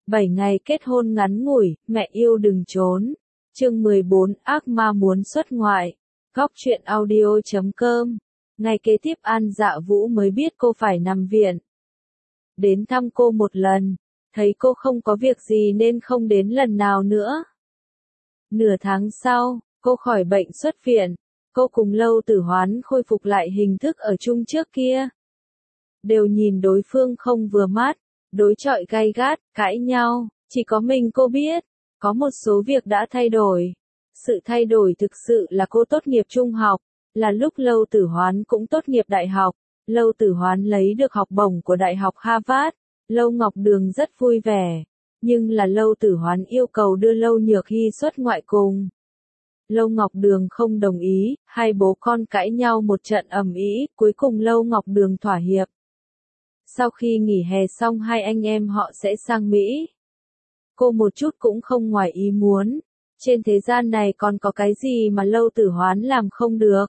7 ngày kết hôn ngắn ngủi, mẹ yêu đừng trốn. Chương 14, ác ma muốn xuất ngoại. Góc truyện audio.com. Ngày kế tiếp An Dạ Vũ mới biết cô phải nằm viện. Đến thăm cô một lần, thấy cô không có việc gì nên không đến lần nào nữa. Nửa tháng sau, cô khỏi bệnh xuất viện. Cô cùng Lâu Tử Hoán khôi phục lại hình thức ở chung trước kia. Đều nhìn đối phương không vừa mắt, đối chọi gay gắt, cãi nhau, chỉ có mình cô biết, có một số việc đã thay đổi. Sự thay đổi thực sự là cô tốt nghiệp trung học, là lúc Lâu Tử Hoán cũng tốt nghiệp đại học. Lâu Tử Hoán lấy được học bổng của Đại học Harvard, Lâu Ngọc Đường rất vui vẻ, nhưng là Lâu Tử Hoán yêu cầu đưa Lâu Nhược Hy xuất ngoại cùng. Lâu Ngọc Đường không đồng ý, hai bố con cãi nhau một trận ầm ĩ, cuối cùng Lâu Ngọc Đường thỏa hiệp. Sau khi nghỉ hè xong hai anh em họ sẽ sang Mỹ. Cô một chút cũng không ngoài ý muốn. Trên thế gian này còn có cái gì mà Lâu Tử Hoán làm không được.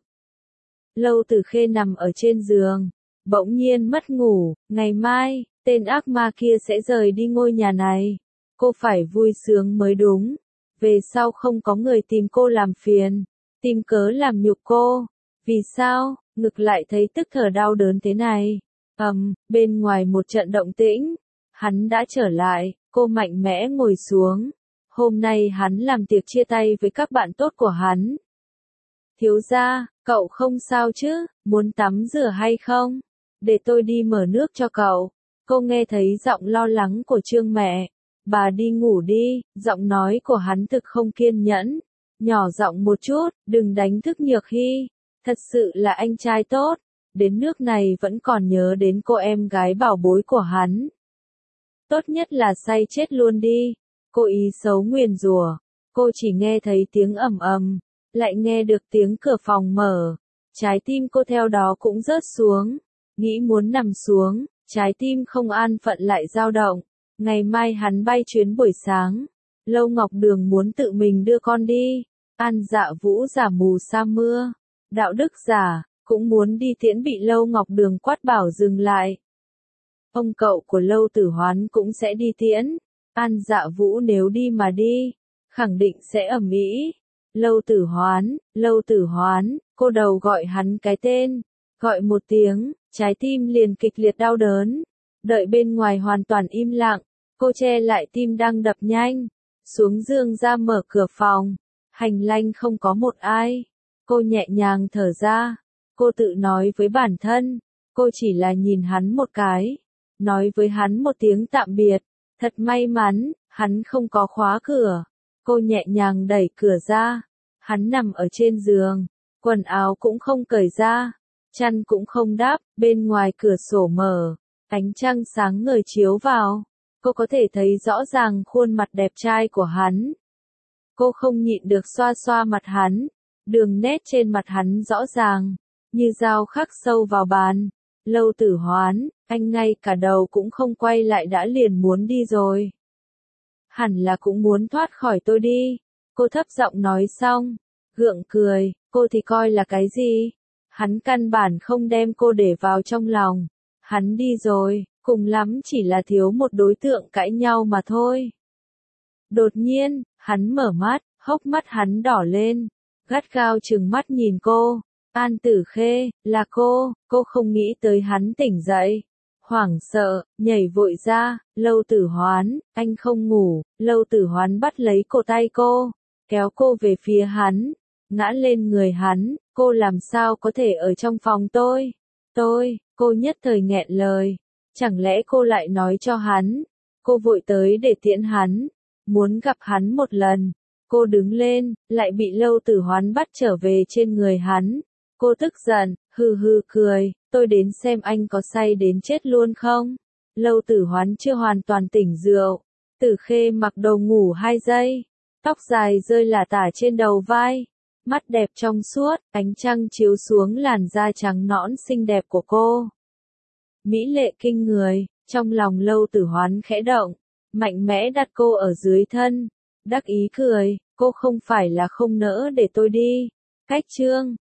Lâu Tử Khê nằm ở trên giường, bỗng nhiên mất ngủ, ngày mai, tên ác ma kia sẽ rời đi ngôi nhà này. Cô phải vui sướng mới đúng. Về sau không có người tìm cô làm phiền, tìm cớ làm nhục cô. Vì sao, ngực lại thấy tức thở đau đớn thế này? Bên ngoài một trận động tĩnh, hắn đã trở lại, cô mạnh mẽ ngồi xuống. Hôm nay hắn làm tiệc chia tay với các bạn tốt của hắn. Thiếu gia, cậu không sao chứ, muốn tắm rửa hay không? Để tôi đi mở nước cho cậu. Cô nghe thấy giọng lo lắng của Trương mẹ. Bà đi ngủ đi, giọng nói của hắn thực không kiên nhẫn. Nhỏ giọng một chút, đừng đánh thức Nhược Hy. Thật sự là anh trai tốt. Đến nước này vẫn còn nhớ đến cô em gái bảo bối của hắn. Tốt nhất là say chết luôn đi. Cô ý xấu nguyền rủa. Cô chỉ nghe thấy tiếng ầm ầm, lại nghe được tiếng cửa phòng mở. Trái tim cô theo đó cũng rớt xuống. Nghĩ muốn nằm xuống, trái tim không an phận lại dao động. Ngày mai hắn bay chuyến buổi sáng. Lâu Ngọc Đường muốn tự mình đưa con đi. An Dạ Vũ giả mù sa mưa. Đạo đức giả, cũng muốn đi tiễn bị Lâu Ngọc Đường quát bảo dừng lại. Ông cậu của Lâu Tử Hoán cũng sẽ đi tiễn. An Dạ Vũ nếu đi mà đi, khẳng định sẽ ầm ĩ. Lâu Tử Hoán, cô đầu gọi hắn cái tên. Gọi một tiếng, trái tim liền kịch liệt đau đớn. Đợi bên ngoài hoàn toàn im lặng. Cô che lại tim đang đập nhanh, xuống giường ra mở cửa phòng, hành lang không có một ai. Cô nhẹ nhàng thở ra, cô tự nói với bản thân, cô chỉ là nhìn hắn một cái, nói với hắn một tiếng tạm biệt, thật may mắn, hắn không có khóa cửa. Cô nhẹ nhàng đẩy cửa ra, hắn nằm ở trên giường, quần áo cũng không cởi ra, chăn cũng không đắp, bên ngoài cửa sổ mở, ánh trăng sáng ngời chiếu vào. Cô có thể thấy rõ ràng khuôn mặt đẹp trai của hắn. Cô không nhịn được xoa xoa mặt hắn. Đường nét trên mặt hắn rõ ràng, như dao khắc sâu vào bàn. Lâu Tử Hoán, anh ngay cả đầu cũng không quay lại đã liền muốn đi rồi. Hẳn là cũng muốn thoát khỏi tôi đi. Cô thấp giọng nói xong, gượng cười, cô thì coi là cái gì? Hắn căn bản không đem cô để vào trong lòng. Hắn đi rồi. Cùng lắm chỉ là thiếu một đối tượng cãi nhau mà thôi. Đột nhiên, hắn mở mắt, hốc mắt hắn đỏ lên, gắt gao trừng mắt nhìn cô. An Tử Khê, là cô không nghĩ tới hắn tỉnh dậy. Hoảng sợ, nhảy vội ra, Lâu Tử Hoán, anh không ngủ. Lâu Tử Hoán bắt lấy cổ tay cô, kéo cô về phía hắn, ngã lên người hắn. Cô làm sao có thể ở trong phòng tôi, cô nhất thời nghẹn lời. Chẳng lẽ cô lại nói cho hắn? Cô vội tới để tiễn hắn, muốn gặp hắn một lần. Cô đứng lên, lại bị Lâu Tử Hoán bắt trở về trên người hắn. Cô tức giận, hừ hừ cười, tôi đến xem anh có say đến chết luôn không? Lâu Tử Hoán chưa hoàn toàn tỉnh rượu. Tử Khê mặc đồ ngủ 2 giây, tóc dài rơi lả tả trên đầu vai, mắt đẹp trong suốt, ánh trăng chiếu xuống làn da trắng nõn xinh đẹp của cô. Mỹ lệ kinh người, trong lòng Lâu Tử Hoán khẽ động, mạnh mẽ đặt cô ở dưới thân, đắc ý cười, cô không phải là không nỡ để tôi đi. Cách chương